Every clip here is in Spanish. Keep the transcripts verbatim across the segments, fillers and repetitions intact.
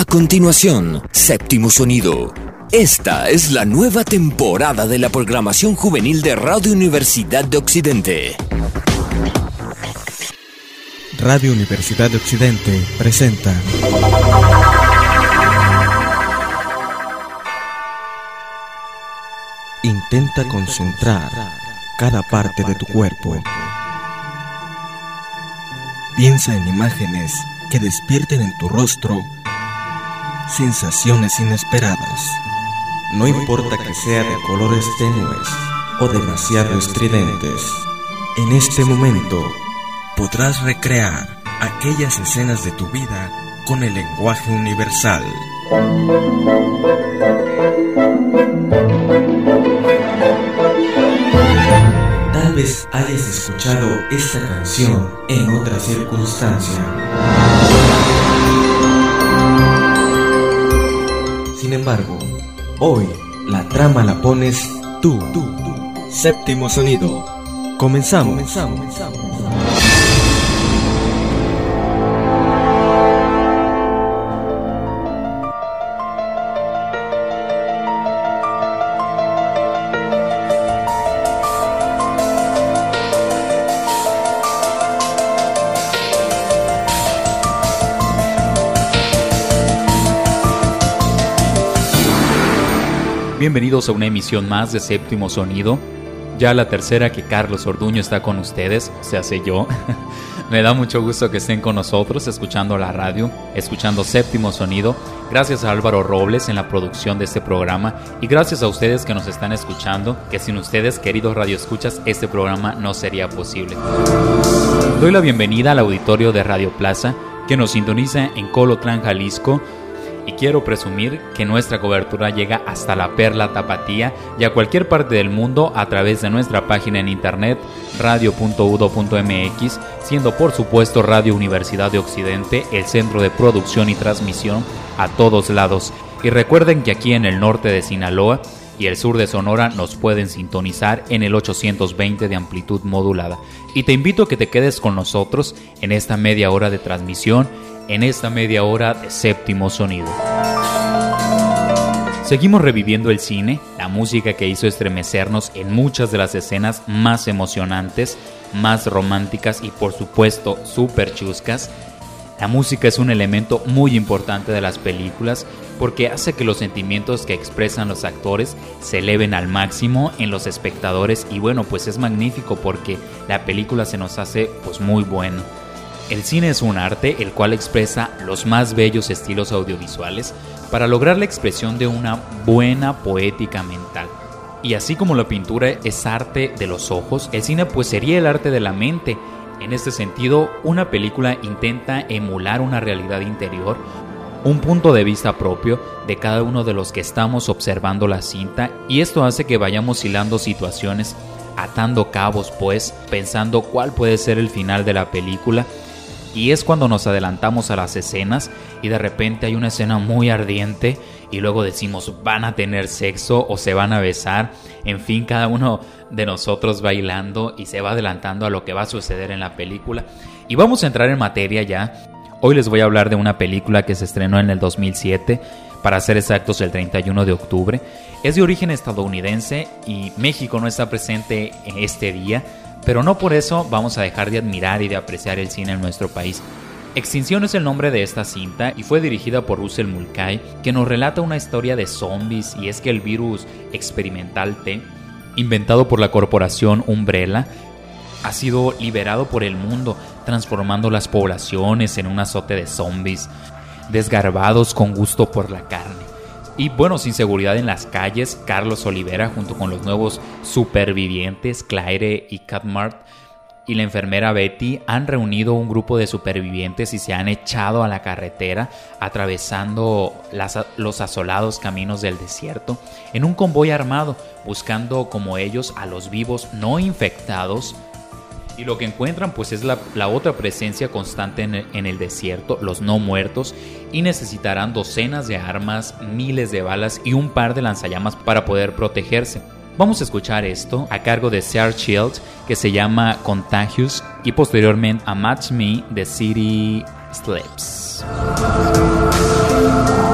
continuación, Séptimo Sonido. Esta es la nueva temporada de la programación juvenil de Radio Universidad de Occidente. Radio Universidad de Occidente presenta Intenta concentrar cada parte de tu cuerpo. Piensa en imágenes que despierten en tu rostro sensaciones inesperadas. No importa que sea de colores tenues o demasiado estridentes, en este momento podrás recrear aquellas escenas de tu vida con el lenguaje universal. Tal vez hayas escuchado esta canción en otra circunstancia. Sin embargo, hoy la trama la pones tú. tú, tú. Séptimo Sonido. Comenzamos. Comenzamos. Comenzamos. Bienvenidos a una emisión más de Séptimo Sonido, ya la tercera que Carlos Orduño está con ustedes, se hace yo. Me da mucho gusto que estén con nosotros, escuchando la radio, escuchando Séptimo Sonido. Gracias a Álvaro Robles en la producción de este programa y gracias a ustedes que nos están escuchando, que sin ustedes, queridos radioescuchas, este programa no sería posible. Doy la bienvenida al auditorio de Radio Plaza, que nos sintoniza en Colotlán, Jalisco. Y quiero presumir que nuestra cobertura llega hasta la Perla Tapatía y a cualquier parte del mundo a través de nuestra página en internet radio punto u d o punto m x, siendo por supuesto Radio Universidad de Occidente el centro de producción y transmisión a todos lados. Y recuerden que aquí en el norte de Sinaloa y el sur de Sonora nos pueden sintonizar en el ochocientos veinte de amplitud modulada. Y te invito a que te quedes con nosotros en esta media hora de transmisión, en esta media hora de Séptimo Sonido. Seguimos reviviendo el cine, la música que hizo estremecernos en muchas de las escenas más emocionantes, más románticas y por supuesto súper chuscas. La música es un elemento muy importante de las películas porque hace que los sentimientos que expresan los actores se eleven al máximo en los espectadores y bueno, pues es magnífico porque la película se nos hace pues muy buena. El cine es un arte el cual expresa los más bellos estilos audiovisuales para lograr la expresión de una buena poética mental. Y así como la pintura es arte de los ojos, el cine pues sería el arte de la mente. En este sentido, una película intenta emular una realidad interior, un punto de vista propio de cada uno de los que estamos observando la cinta, y esto hace que vayamos hilando situaciones, atando cabos pues, pensando cuál puede ser el final de la película. Y es cuando nos adelantamos a las escenas y de repente hay una escena muy ardiente y luego decimos van a tener sexo o se van a besar. En fin, cada uno de nosotros va hilando y se va adelantando a lo que va a suceder en la película. Y vamos a entrar en materia ya. Hoy les voy a hablar de una película que se estrenó en el dos mil siete, para ser exactos el treinta y uno de octubre. Es de origen estadounidense y México no está presente en este día. Pero no por eso vamos a dejar de admirar y de apreciar el cine en nuestro país. Extinción es el nombre de esta cinta y fue dirigida por Russell Mulcahy, que nos relata una historia de zombies, y es que el virus experimental T, inventado por la corporación Umbrella, ha sido liberado por el mundo, transformando las poblaciones en un azote de zombies, desgarbados con gusto por la carne. Y bueno, sin seguridad en las calles, Carlos Olivera, junto con los nuevos supervivientes, Claire y Catmart, y la enfermera Betty, han reunido un grupo de supervivientes y se han echado a la carretera, atravesando las, los asolados caminos del desierto, en un convoy armado, buscando como ellos a los vivos no infectados. Y lo que encuentran pues es la, la otra presencia constante en el, en el desierto, los no muertos, y necesitarán docenas de armas, miles de balas y un par de lanzallamas para poder protegerse. Vamos a escuchar esto a cargo de Sarah Shield, que se llama Contagious, y posteriormente a Match Me de City Sleeps.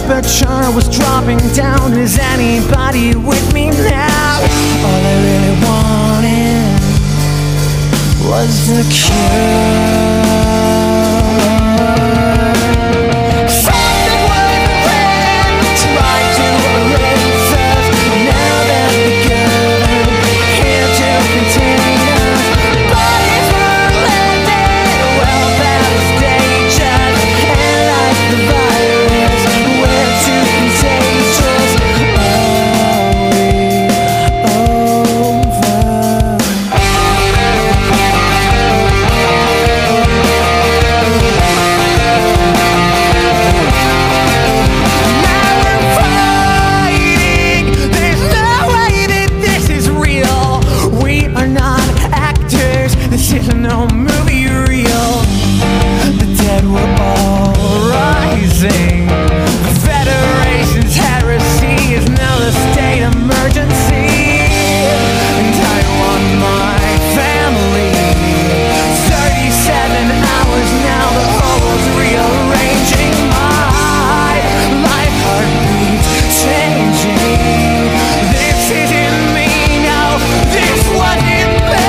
temperature was dropping down. Is anybody with me now? All I really wanted was the cure. Something went wrong, tried to erase us. Now that the good here to contain us. Bodies were landed well past stages, and like the virus, we're too contagious. No movie real. The dead were all rising. The Federation's heresy is now the state emergency. And I want my family. Thirty-seven hours now, the whole world's rearranging. My life heartbeat changing. This isn't me, no, this wasn't me.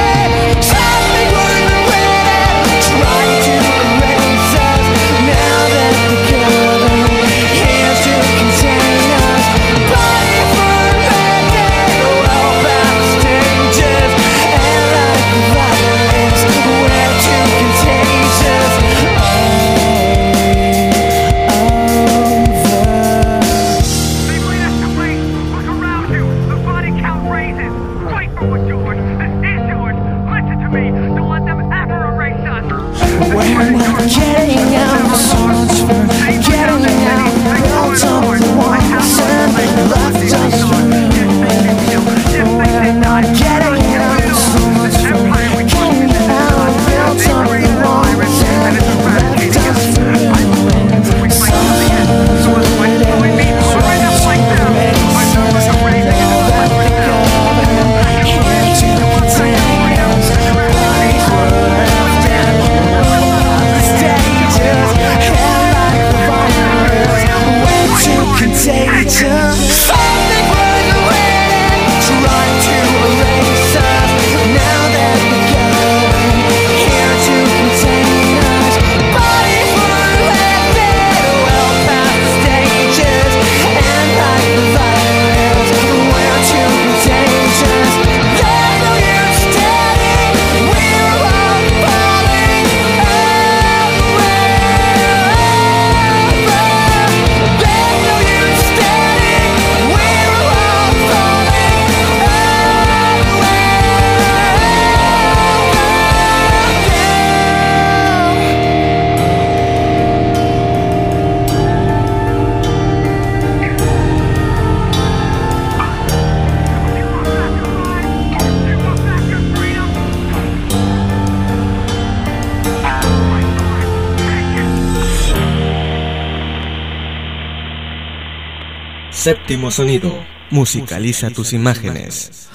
Séptimo sonido. Musicaliza tus imágenes.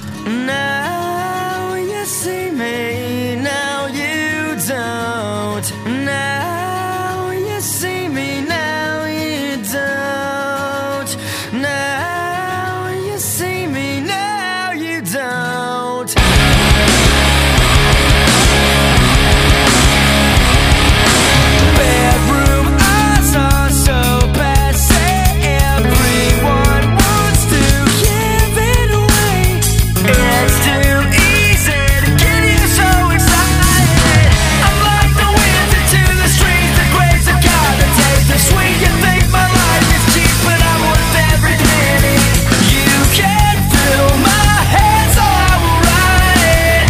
Now you see me, now you don't. Now you see me, now you don't. Now you see me, now you don't. Bedroom eyes are so passe. Everyone wants to give it away. It's too easy to get you so excited. I'm like the wind into the streets, the grace of God that takes the sweet. You think my life is cheap, but I'm worth every penny. You can fill my head, so I will ride it.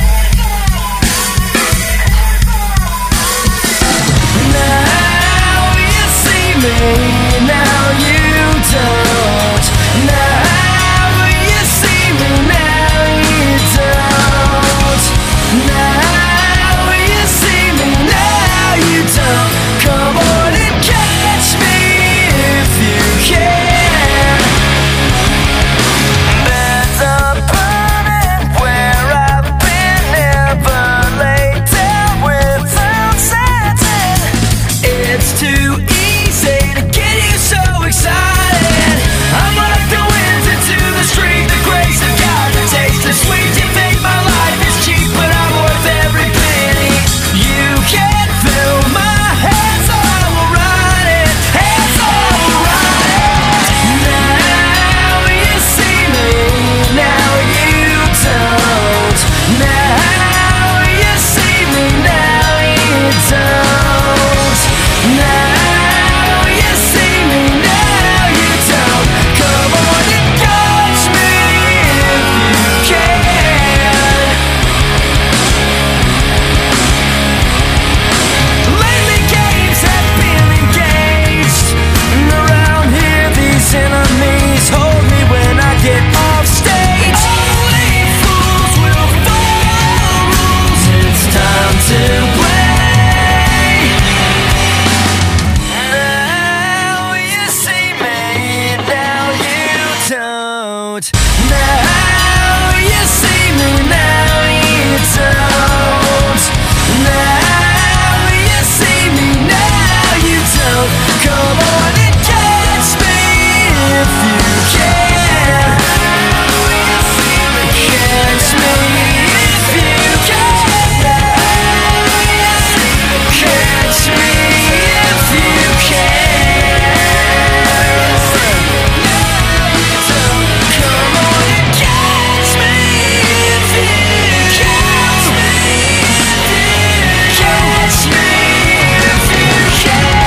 Now you see me, now you don't. Now you see me, now you don't. Now you see me, now you don't. Come on and catch me if you can. There's a planet where I've been, never laid down without satin. It's too easy to get you so don't. Now you see me, now you don't. Now you see me, now you don't. Come on and catch me if you can. Catch me if you can. Catch me if you can. Come on and catch me if you catch me if you catch me if you can.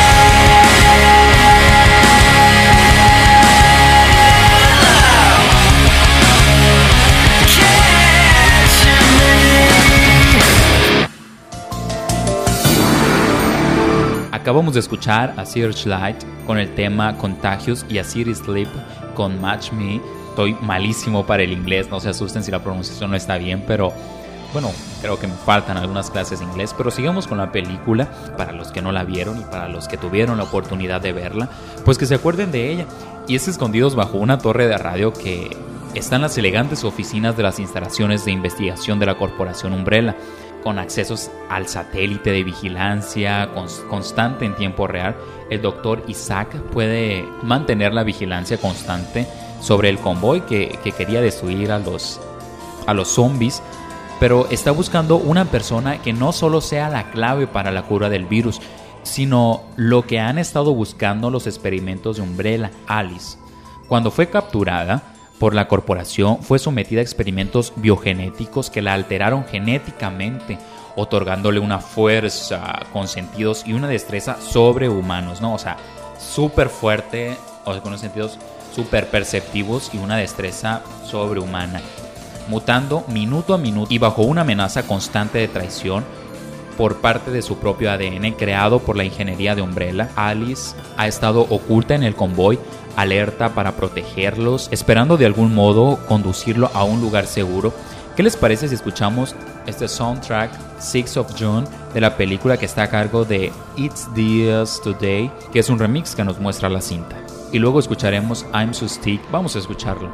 Acabamos de escuchar a Searchlight con el tema Contagious y a City Sleep con Match Me. Estoy malísimo para el inglés, no se asusten si la pronunciación no está bien, pero bueno, creo que me faltan algunas clases de inglés. Pero sigamos con la película, para los que no la vieron y para los que tuvieron la oportunidad de verla, pues que se acuerden de ella. Y es escondidos bajo una torre de radio que están las elegantes oficinas de las instalaciones de investigación de la Corporación Umbrella, con accesos al satélite de vigilancia constante en tiempo real. El doctor Isaac puede mantener la vigilancia constante sobre el convoy que, que quería destruir a los, a los zombies, pero está buscando una persona que no solo sea la clave para la cura del virus, sino lo que han estado buscando los experimentos de Umbrella, Alice. Cuando fue capturada por la corporación, fue sometida a experimentos biogenéticos que la alteraron genéticamente, otorgándole una fuerza con sentidos y una destreza sobrehumanos, ¿no? O sea, súper fuerte, o sea, con unos sentidos súper perceptivos y una destreza sobrehumana, mutando minuto a minuto y bajo una amenaza constante de traición por parte de su propio A D N creado por la ingeniería de Umbrella. Alice ha estado oculta en el convoy, alerta para protegerlos, esperando de algún modo conducirlo a un lugar seguro. ¿Qué les parece si escuchamos este soundtrack six of June de la película que está a cargo de It's Diaz Today, que es un remix que nos muestra la cinta? Y luego escucharemos I'm So Stick. Vamos a escucharlo.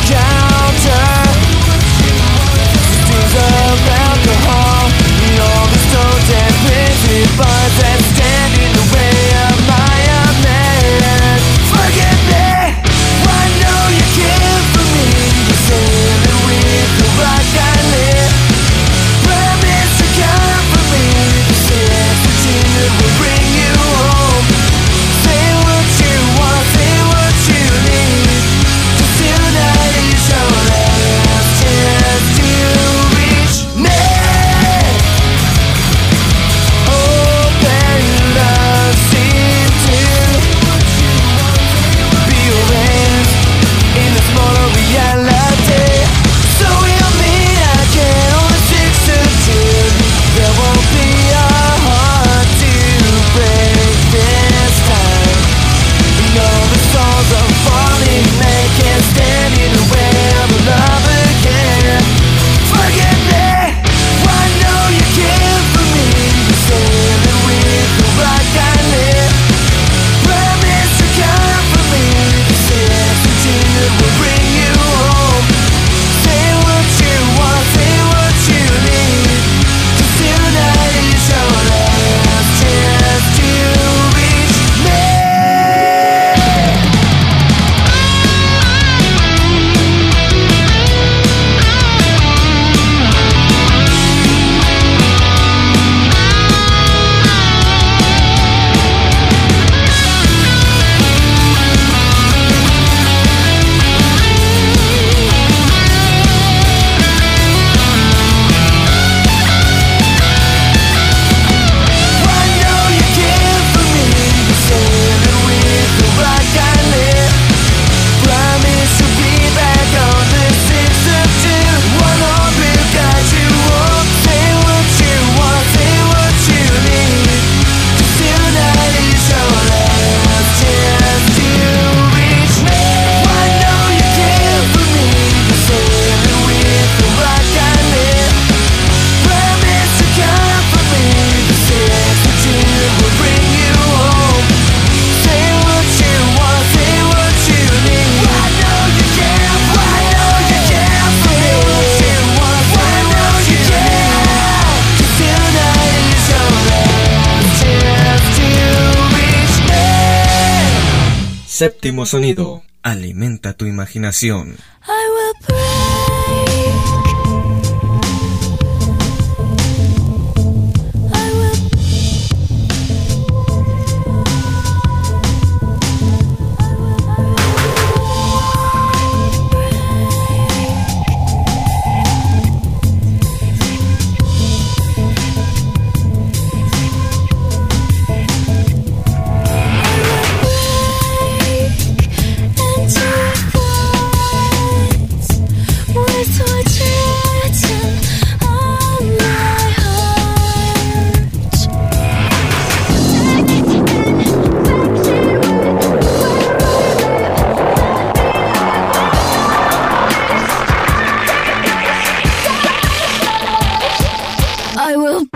Alcohol, you're Séptimo sonido. Alimenta tu imaginación. I will break. I will. I will.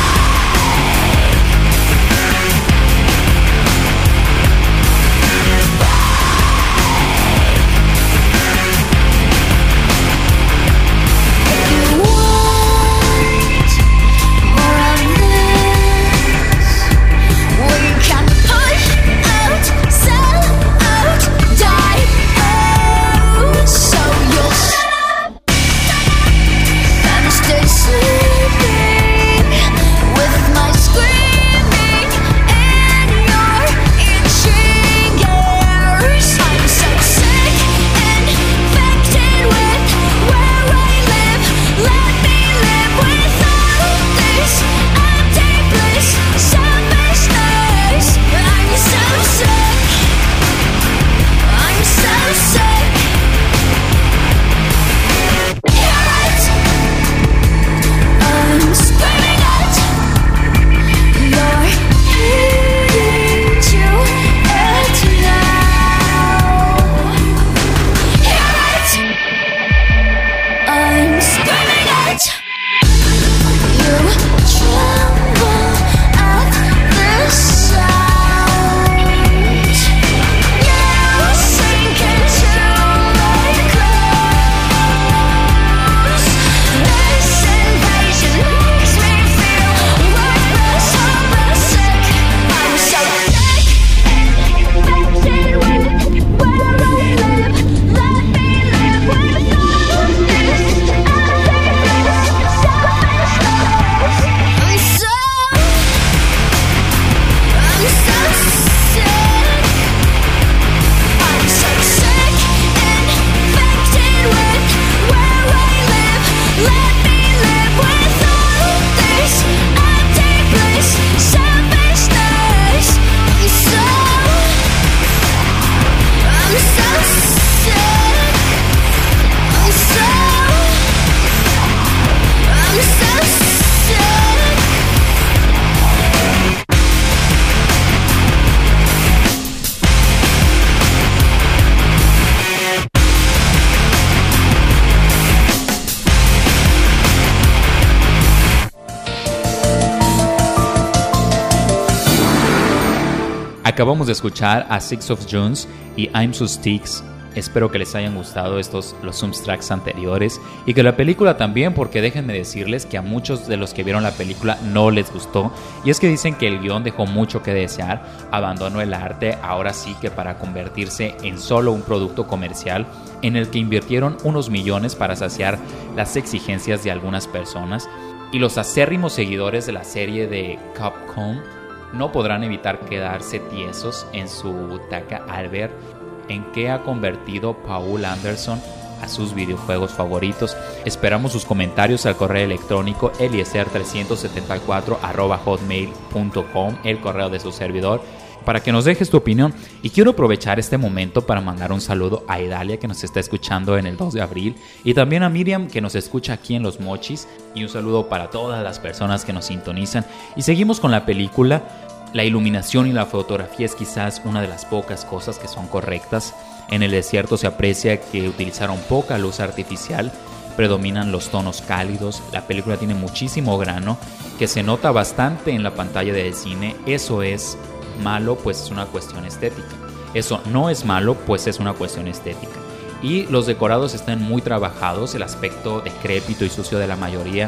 Acabamos de escuchar a Six of Junes y I'm So Sticks. Espero que les hayan gustado estos los soundtracks anteriores y que la película también, porque déjenme decirles que a muchos de los que vieron la película no les gustó, y es que dicen que el guión dejó mucho que desear, abandonó el arte, ahora sí que para convertirse en solo un producto comercial en el que invirtieron unos millones para saciar las exigencias de algunas personas, y los acérrimos seguidores de la serie de Capcom no podrán evitar quedarse tiesos en su butaca al ver en qué ha convertido Paul Anderson a sus videojuegos favoritos. Esperamos sus comentarios al correo electrónico eliezer trescientos setenta y cuatro arroba hotmail punto com, el correo de su servidor, para que nos dejes tu opinión. Y quiero aprovechar este momento para mandar un saludo a Idalia, que nos está escuchando en el dos de abril, y también a Miriam, que nos escucha aquí en Los Mochis, y un saludo para todas las personas que nos sintonizan. Y seguimos con la película. La iluminación y la fotografía es quizás una de las pocas cosas que son correctas. En el desierto se aprecia que utilizaron poca luz artificial, predominan los tonos cálidos, la película tiene muchísimo grano, que se nota bastante en la pantalla del cine. Eso es malo, pues es una cuestión estética. Eso no es malo, pues es una cuestión estética. Y los decorados están muy trabajados, el aspecto decrépito y sucio de la mayoría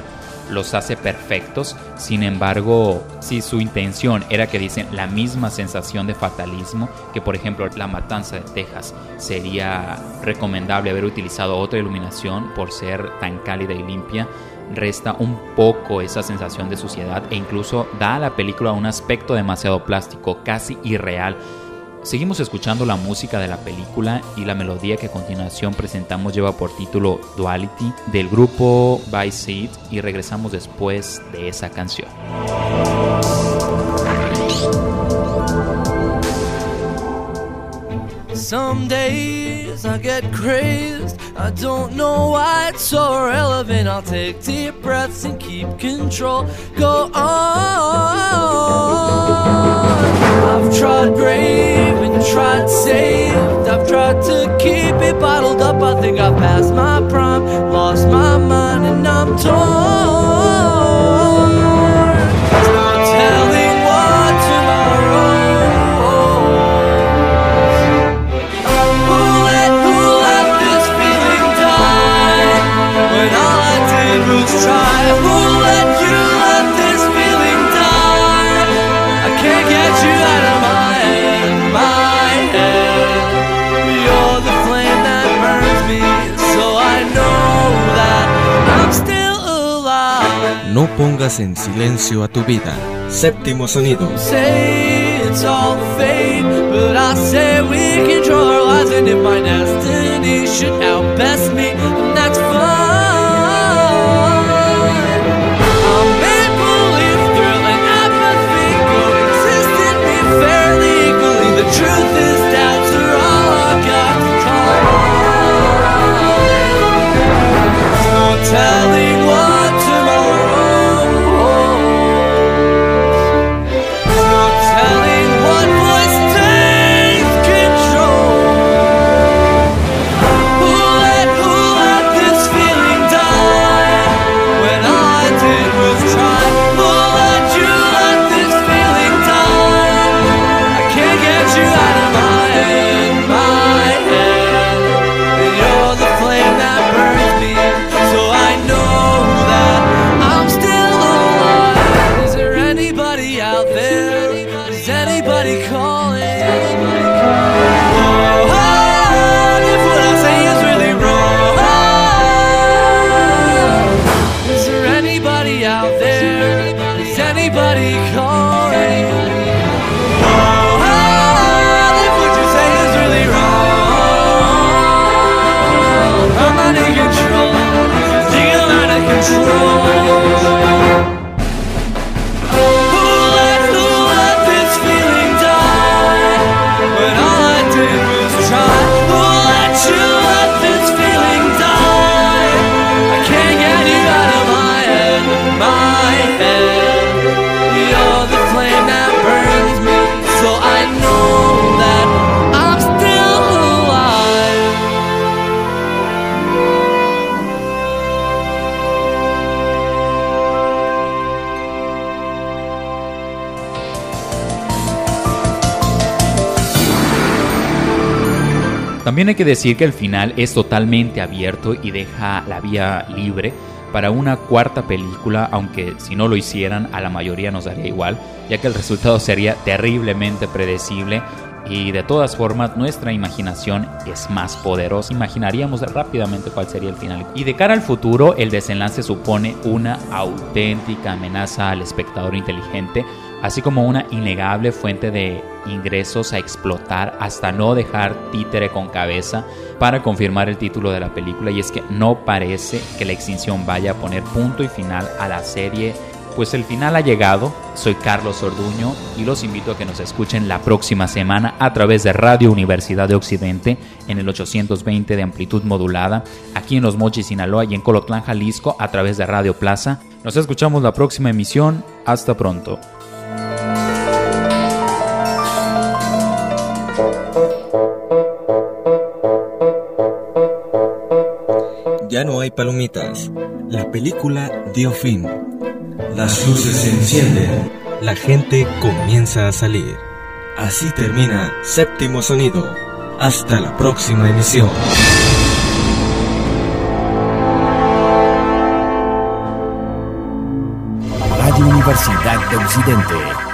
los hace perfectos. Sin embargo, si su intención era que dicen la misma sensación de fatalismo, que por ejemplo La Matanza de Texas, sería recomendable haber utilizado otra iluminación por ser tan cálida y limpia, resta un poco esa sensación de suciedad e incluso da a la película un aspecto demasiado plástico, casi irreal. Seguimos escuchando la música de la película y la melodía que a continuación presentamos lleva por título Duality del grupo By Seed, y regresamos después de esa canción. Some days I get crazed, I don't know why it's so irrelevant. I'll take deep breaths and keep control. Go on. I've tried brave and tried saved, I've tried to keep it bottled up. I think I've passed my prime, lost my mind and I'm torn. There's no telling what tomorrow. Try. Who let you let this feeling die? I can't get you out of my head, my head. You're the flame that burns me, so I know that I'm still alive. No pongas en silencio a tu vida. Séptimo sonido. Say it's all fate, but I say we control our lives, and if my destiny should outbest me, then that's fine. The truth is doubts are all I got to call on. No telling what tomorrow holds. No telling what voice takes control. Who let, who let this feeling die? When all I did was try. Who let you let this feeling die? I can't get you out of my head, my head. And you're the flame that burns me, so I know that I'm still alive. Is there anybody out there? Is anybody calling? Oh, if what I say is really wrong. Is there anybody out there? Is anybody calling? También hay que decir que el final es totalmente abierto y deja la vía libre para una cuarta película, aunque si no lo hicieran a la mayoría nos daría igual, ya que el resultado sería terriblemente predecible y de todas formas nuestra imaginación es más poderosa. Imaginaríamos rápidamente cuál sería el final. Y de cara al futuro, el desenlace supone una auténtica amenaza al espectador inteligente, así como una innegable fuente de ingresos a explotar hasta no dejar títere con cabeza, para confirmar el título de la película, y es que no parece que la extinción vaya a poner punto y final a la serie, pues el final ha llegado. Soy Carlos Orduño y los invito a que nos escuchen la próxima semana a través de Radio Universidad de Occidente en el ochocientos veinte de amplitud modulada, aquí en Los Mochis, Sinaloa, y en Colotlán, Jalisco a través de Radio Plaza. Nos escuchamos la próxima emisión. Hasta pronto. Ya no hay palomitas. La película dio fin. Las luces se encienden. La gente comienza a salir. Así termina Séptimo Sonido. Hasta la próxima emisión. Universidad de Occidente.